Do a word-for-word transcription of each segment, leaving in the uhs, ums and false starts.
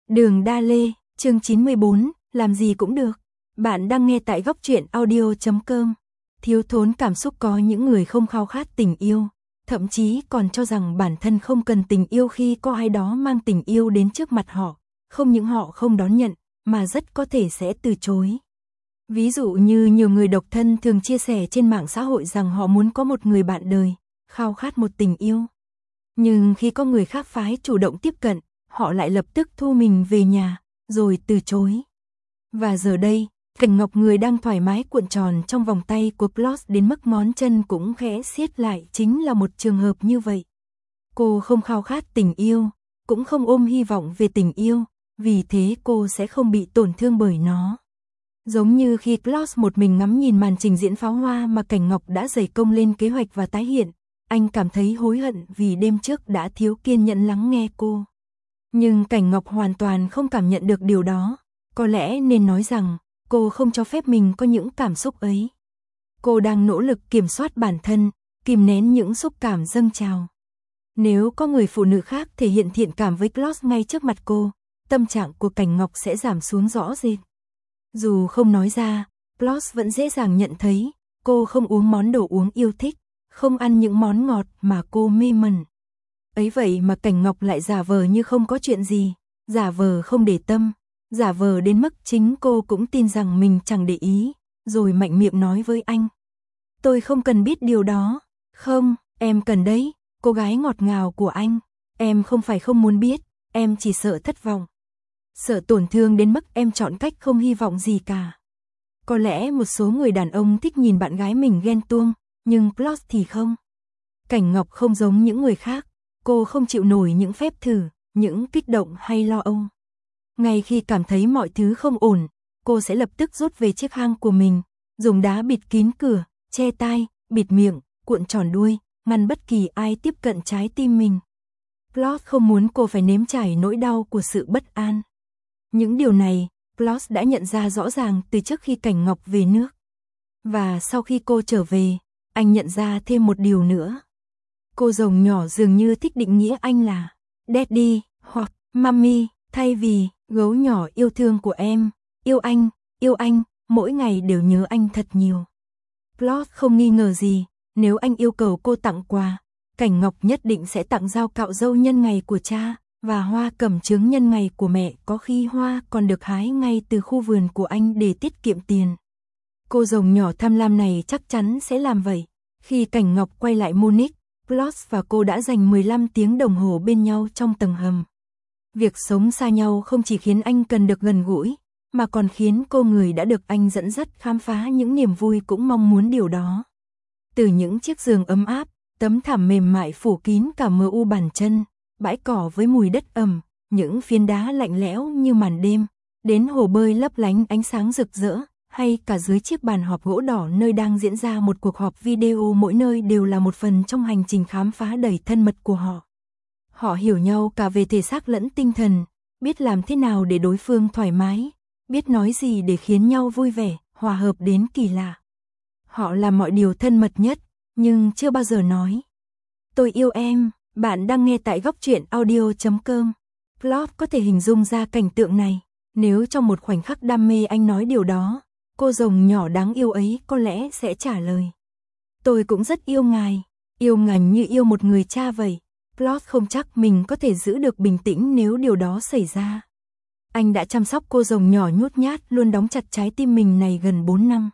Đường Đa Lê, chương chín mươi bốn, làm gì cũng được. Bạn đang nghe tại góc truyện audio chấm com. Thiếu thốn cảm xúc có những người không khao khát tình yêu, thậm chí còn cho rằng bản thân không cần tình yêu khi có ai đó mang tình yêu đến trước mặt họ. Không những họ không đón nhận, mà rất có thể sẽ từ chối. Ví dụ như nhiều người độc thân thường chia sẻ trên mạng xã hội rằng họ muốn có một người bạn đời, khao khát một tình yêu. Nhưng khi có người khác phái chủ động tiếp cận, họ lại lập tức thu mình về nhà, rồi từ chối. Và giờ đây, Cảnh Ngọc người đang thoải mái cuộn tròn trong vòng tay của Ploss đến mức ngón chân cũng khẽ siết lại chính là một trường hợp như vậy. Cô không khao khát tình yêu, cũng không ôm hy vọng về tình yêu, vì thế cô sẽ không bị tổn thương bởi nó. Giống như khi Ploss một mình ngắm nhìn màn trình diễn pháo hoa mà Cảnh Ngọc đã dày công lên kế hoạch và tái hiện, anh cảm thấy hối hận vì đêm trước đã thiếu kiên nhẫn lắng nghe cô. Nhưng Cảnh Ngọc hoàn toàn không cảm nhận được điều đó, có lẽ nên nói rằng cô không cho phép mình có những cảm xúc ấy. Cô đang nỗ lực kiểm soát bản thân, kìm nén những xúc cảm dâng trào. Nếu có người phụ nữ khác thể hiện thiện cảm với Ploss ngay trước mặt cô, tâm trạng của Cảnh Ngọc sẽ giảm xuống rõ rệt. Dù không nói ra, Ploss vẫn dễ dàng nhận thấy cô không uống món đồ uống yêu thích, không ăn những món ngọt mà cô mê mẩn. Ấy vậy mà Cảnh Ngọc lại giả vờ như không có chuyện gì, giả vờ không để tâm, giả vờ đến mức chính cô cũng tin rằng mình chẳng để ý, rồi mạnh miệng nói với anh. Tôi không cần biết điều đó. Không, em cần đấy, cô gái ngọt ngào của anh. Em không phải không muốn biết, em chỉ sợ thất vọng. Sợ tổn thương đến mức em chọn cách không hy vọng gì cả. Có lẽ một số người đàn ông thích nhìn bạn gái mình ghen tuông, nhưng Ploss thì không. Cảnh Ngọc không giống những người khác, cô không chịu nổi những phép thử, những kích động hay lo âu. Ngay khi cảm thấy mọi thứ không ổn, cô sẽ lập tức rút về chiếc hang của mình, dùng đá bịt kín cửa, che tai, bịt miệng, cuộn tròn đuôi, ngăn bất kỳ ai tiếp cận trái tim mình. Ploss không muốn cô phải nếm trải nỗi đau của sự bất an. Những điều này, Ploss đã nhận ra rõ ràng từ trước khi Cảnh Ngọc về nước. Và sau khi cô trở về, anh nhận ra thêm một điều nữa. Cô rồng nhỏ dường như thích định nghĩa anh là Daddy hoặc Mommy, thay vì gấu nhỏ yêu thương của em, yêu anh, yêu anh, mỗi ngày đều nhớ anh thật nhiều. Ploss không nghi ngờ gì, nếu anh yêu cầu cô tặng quà, Cảnh Ngọc nhất định sẽ tặng dao cạo râu nhân ngày của cha, và hoa cẩm chướng nhân ngày của mẹ, có khi hoa còn được hái ngay từ khu vườn của anh để tiết kiệm tiền. Cô rồng nhỏ tham lam này chắc chắn sẽ làm vậy. Khi Cảnh Ngọc quay lại Munich, Ploss và cô đã dành mười lăm tiếng đồng hồ bên nhau trong tầng hầm. Việc sống xa nhau không chỉ khiến anh cần được gần gũi, mà còn khiến cô người đã được anh dẫn dắt khám phá những niềm vui cũng mong muốn điều đó. Từ những chiếc giường ấm áp, tấm thảm mềm mại phủ kín cả mờ u bàn chân, bãi cỏ với mùi đất ẩm, những phiến đá lạnh lẽo như màn đêm, đến hồ bơi lấp lánh ánh sáng rực rỡ, hay cả dưới chiếc bàn họp gỗ đỏ nơi đang diễn ra một cuộc họp video, mỗi nơi đều là một phần trong hành trình khám phá đầy thân mật của họ. Họ hiểu nhau cả về thể xác lẫn tinh thần, biết làm thế nào để đối phương thoải mái, biết nói gì để khiến nhau vui vẻ, hòa hợp đến kỳ lạ. Họ làm mọi điều thân mật nhất, nhưng chưa bao giờ nói tôi yêu em. Bạn đang nghe tại góc truyện audio chấm com. Ploss có thể hình dung ra cảnh tượng này. Nếu trong một khoảnh khắc đam mê anh nói điều đó, cô rồng nhỏ đáng yêu ấy có lẽ sẽ trả lời. Tôi cũng rất yêu ngài, yêu ngài như yêu một người cha vậy. Ploss không chắc mình có thể giữ được bình tĩnh nếu điều đó xảy ra. Anh đã chăm sóc cô rồng nhỏ nhút nhát luôn đóng chặt trái tim mình này gần bốn năm.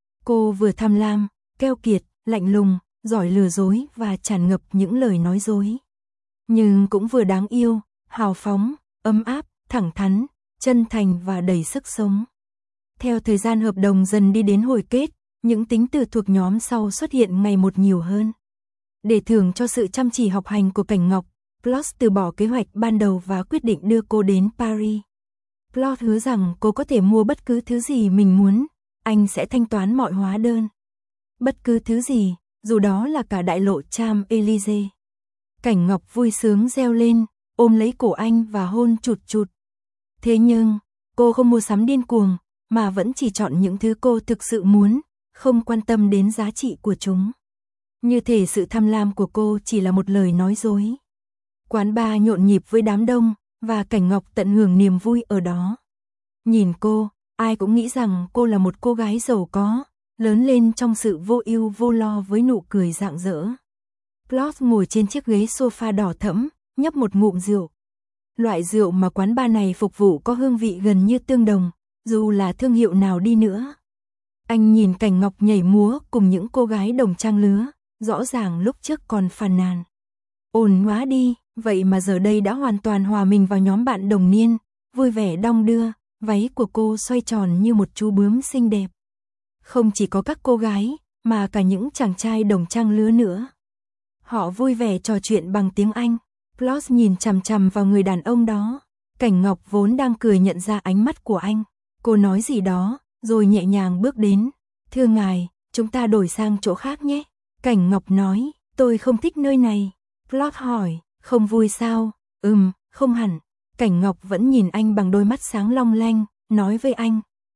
Cô vừa tham lam, keo kiệt, lạnh lùng, giỏi lừa dối và tràn ngập những lời nói dối. Nhưng cũng vừa đáng yêu, hào phóng, ấm áp, thẳng thắn, chân thành và đầy sức sống. Theo thời gian hợp đồng dần đi đến hồi kết, những tính từ thuộc nhóm sau xuất hiện ngày một nhiều hơn. Để thưởng cho sự chăm chỉ học hành của Cảnh Ngọc, Ploss từ bỏ kế hoạch ban đầu và quyết định đưa cô đến Paris. Ploss hứa rằng cô có thể mua bất cứ thứ gì mình muốn, anh sẽ thanh toán mọi hóa đơn. Bất cứ thứ gì, dù đó là cả đại lộ Champs-Élysées. Cảnh Ngọc vui sướng reo lên, ôm lấy cổ anh và hôn chụt chụt. Thế nhưng, cô không mua sắm điên cuồng, mà vẫn chỉ chọn những thứ cô thực sự muốn, không quan tâm đến giá trị của chúng. Như thể sự tham lam của cô chỉ là một lời nói dối. Quán bar nhộn nhịp với đám đông, và Cảnh Ngọc tận hưởng niềm vui ở đó. Nhìn cô, ai cũng nghĩ rằng cô là một cô gái giàu có, lớn lên trong sự vô ưu vô lo với nụ cười rạng rỡ. Plot ngồi trên chiếc ghế sofa đỏ thẫm, nhấp một ngụm rượu. Loại rượu mà quán bar này phục vụ có hương vị gần như tương đồng, dù là thương hiệu nào đi nữa. Anh nhìn Cảnh Ngọc nhảy múa cùng những cô gái đồng trang lứa, rõ ràng lúc trước còn phàn nàn. Ồn quá đi, vậy mà giờ đây đã hoàn toàn hòa mình vào nhóm bạn đồng niên, vui vẻ đong đưa, váy của cô xoay tròn như một chú bướm xinh đẹp. Không chỉ có các cô gái, mà cả những chàng trai đồng trang lứa nữa. Họ vui vẻ trò chuyện bằng tiếng Anh. Plot nhìn chằm chằm vào người đàn ông đó. Cảnh Ngọc vốn đang cười nhận ra ánh mắt của anh. Cô nói gì đó, rồi nhẹ nhàng bước đến. Thưa ngài, chúng ta đổi sang chỗ khác nhé. Cảnh Ngọc nói, tôi không thích nơi này. Plot hỏi, không vui sao? Ừm, không hẳn. Cảnh Ngọc vẫn nhìn anh bằng đôi mắt sáng long lanh, nói với anh.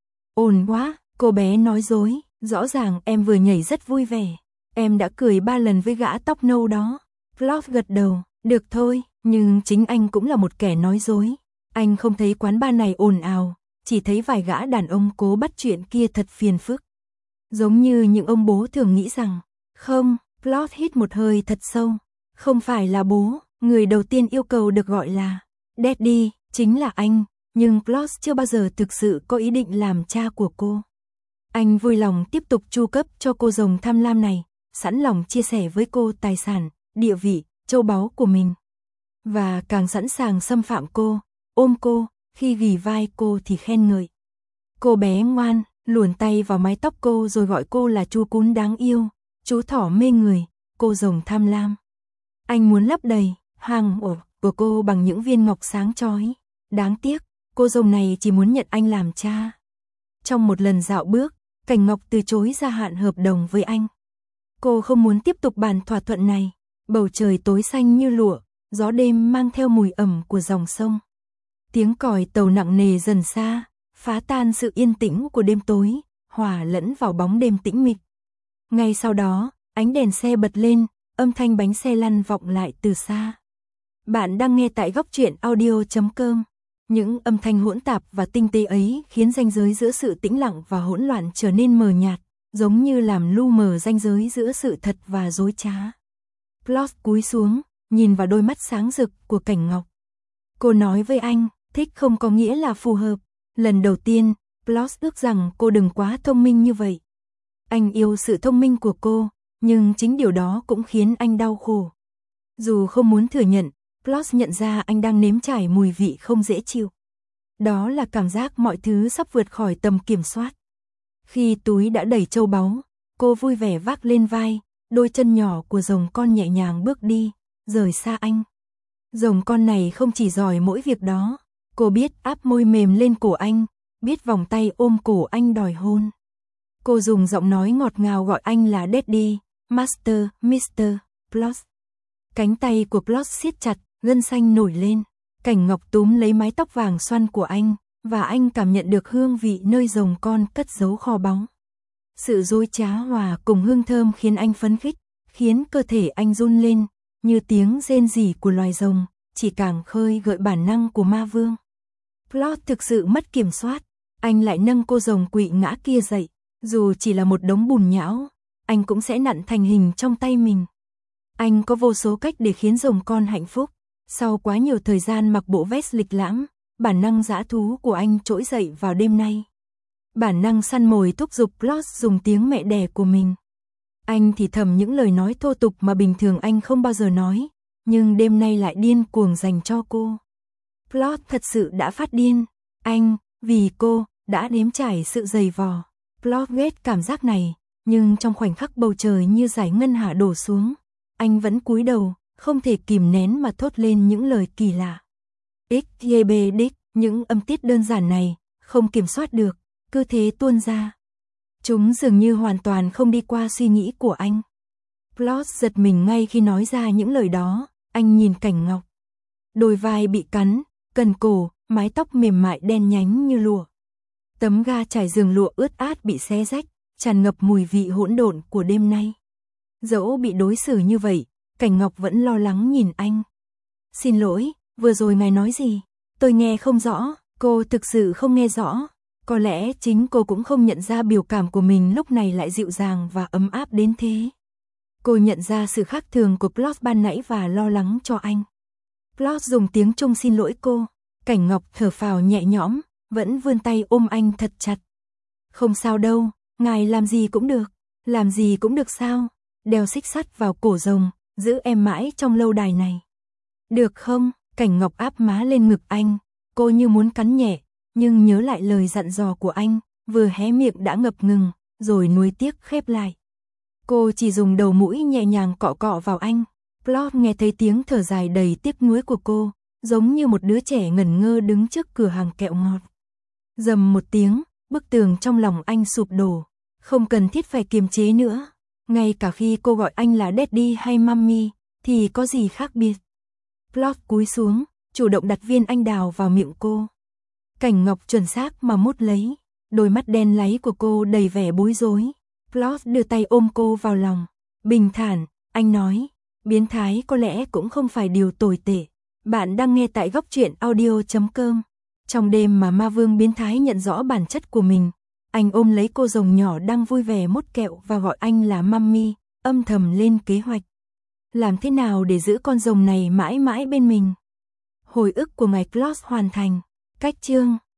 Ồn quá, cô bé nói dối, rõ ràng em vừa nhảy rất vui vẻ. Em đã cười ba lần với gã tóc nâu đó. Plot gật đầu, được thôi, nhưng chính anh cũng là một kẻ nói dối. Anh không thấy quán bar này ồn ào, chỉ thấy vài gã đàn ông cố bắt chuyện kia thật phiền phức. Giống như những ông bố thường nghĩ rằng. Không, Plot hít một hơi thật sâu. Không phải là bố, người đầu tiên yêu cầu được gọi là Daddy, chính là anh, nhưng Plot chưa bao giờ thực sự có ý định làm cha của cô. Anh vui lòng tiếp tục chu cấp cho cô rồng tham lam này, sẵn lòng chia sẻ với cô tài sản, địa vị, châu báu của mình. Và càng sẵn sàng xâm phạm cô, ôm cô, khi ghì vai cô thì khen ngợi. Cô bé ngoan, luồn tay vào mái tóc cô rồi gọi cô là chú cún đáng yêu, chú thỏ mê người, cô rồng tham lam. Anh muốn lấp đầy hang ổ của cô bằng những viên ngọc sáng chói. Đáng tiếc, cô rồng này chỉ muốn nhận anh làm cha. Trong một lần dạo bước, Cảnh Ngọc từ chối gia hạn hợp đồng với anh. Cô không muốn tiếp tục bản thỏa thuận này. Bầu trời tối xanh như lụa, gió đêm mang theo mùi ẩm của dòng sông. Tiếng còi tàu nặng nề dần xa, phá tan sự yên tĩnh của đêm tối, hòa lẫn vào bóng đêm tĩnh mịch. Ngay sau đó, ánh đèn xe bật lên, âm thanh bánh xe lăn vọng lại từ xa. Bạn đang nghe tại góc truyện audio chấm com. Những âm thanh hỗn tạp và tinh tế ấy khiến ranh giới giữa sự tĩnh lặng và hỗn loạn trở nên mờ nhạt, giống như làm lu mờ ranh giới giữa sự thật và dối trá. Plot cúi xuống, nhìn vào đôi mắt sáng rực của Cảnh Ngọc. Cô nói với anh, thích không có nghĩa là phù hợp. Lần đầu tiên, Plot ước rằng cô đừng quá thông minh như vậy. Anh yêu sự thông minh của cô, nhưng chính điều đó cũng khiến anh đau khổ. Dù không muốn thừa nhận, Plot nhận ra anh đang nếm trải mùi vị không dễ chịu. Đó là cảm giác mọi thứ sắp vượt khỏi tầm kiểm soát. Khi túi đã đầy châu báu, cô vui vẻ vác lên vai, đôi chân nhỏ của rồng con nhẹ nhàng bước đi, rời xa anh. Rồng con này không chỉ giỏi mỗi việc đó, cô biết áp môi mềm lên cổ anh, biết vòng tay ôm cổ anh đòi hôn. Cô dùng giọng nói ngọt ngào gọi anh là Daddy, Master, mister Plot. Cánh tay của Plot siết chặt, gân xanh nổi lên. Cảnh Ngọc túm lấy mái tóc vàng xoăn của anh, và anh cảm nhận được hương vị nơi rồng con cất giấu kho báu. Sự dối trá hòa cùng hương thơm khiến anh phấn khích, khiến cơ thể anh run lên, như tiếng rên rỉ của loài rồng, chỉ càng khơi gợi bản năng của ma vương. Plot thực sự mất kiểm soát, anh lại nâng cô rồng quỵ ngã kia dậy, dù chỉ là một đống bùn nhão, anh cũng sẽ nặn thành hình trong tay mình. Anh có vô số cách để khiến rồng con hạnh phúc. Sau quá nhiều thời gian mặc bộ vest lịch lãm, bản năng dã thú của anh trỗi dậy vào đêm nay. Bản năng săn mồi thúc giục Plot dùng tiếng mẹ đẻ của mình. Anh thì thầm những lời nói thô tục mà bình thường anh không bao giờ nói, nhưng đêm nay lại điên cuồng dành cho cô. Plot thật sự đã phát điên. Anh, vì cô, đã nếm trải sự dày vò. Plot ghét cảm giác này, nhưng trong khoảnh khắc bầu trời như giải ngân hà đổ xuống, anh vẫn cúi đầu, không thể kìm nén mà thốt lên những lời kỳ lạ. X, Y, B, Đích, những âm tiết đơn giản này, không kiểm soát được, cứ thế tuôn ra. Chúng dường như hoàn toàn không đi qua suy nghĩ của anh. Plot giật mình ngay khi nói ra những lời đó, anh nhìn Cảnh Ngọc. Đôi vai bị cắn, cần cổ, mái tóc mềm mại đen nhánh như lụa. Tấm ga trải giường lụa ướt át bị xé rách, tràn ngập mùi vị hỗn độn của đêm nay. Dẫu bị đối xử như vậy, Cảnh Ngọc vẫn lo lắng nhìn anh. Xin lỗi, vừa rồi ngài nói gì? Tôi nghe không rõ, cô thực sự không nghe rõ. Có lẽ chính cô cũng không nhận ra biểu cảm của mình lúc này lại dịu dàng và ấm áp đến thế. Cô nhận ra sự khác thường của Plot ban nãy và lo lắng cho anh. Plot dùng tiếng Trung xin lỗi cô. Cảnh Ngọc thở phào nhẹ nhõm, vẫn vươn tay ôm anh thật chặt. Không sao đâu, ngài làm gì cũng được. Làm gì cũng được sao? Đeo xích sắt vào cổ rồng, giữ em mãi trong lâu đài này. Được không? Cảnh Ngọc áp má lên ngực anh. Cô như muốn cắn nhẹ, nhưng nhớ lại lời dặn dò của anh, vừa hé miệng đã ngập ngừng, rồi nuối tiếc khép lại. Cô chỉ dùng đầu mũi nhẹ nhàng cọ cọ vào anh. Plot nghe thấy tiếng thở dài đầy tiếc nuối của cô, giống như một đứa trẻ ngẩn ngơ đứng trước cửa hàng kẹo ngọt. Rầm một tiếng, bức tường trong lòng anh sụp đổ. Không cần thiết phải kiềm chế nữa. Ngay cả khi cô gọi anh là Daddy hay Mommy, thì có gì khác biệt. Plot cúi xuống, chủ động đặt viên anh đào vào miệng cô. Cảnh Ngọc chuẩn xác mà mút lấy. Đôi mắt đen láy của cô đầy vẻ bối rối. Plot đưa tay ôm cô vào lòng. Bình thản, anh nói. Biến thái có lẽ cũng không phải điều tồi tệ. Bạn đang nghe tại góc truyện audio chấm com. Trong đêm mà ma vương biến thái nhận rõ bản chất của mình, anh ôm lấy cô rồng nhỏ đang vui vẻ mút kẹo và gọi anh là Mommy, âm thầm lên kế hoạch. Làm thế nào để giữ con rồng này mãi mãi bên mình? Hồi ức của ngài Plot hoàn thành. Cách chương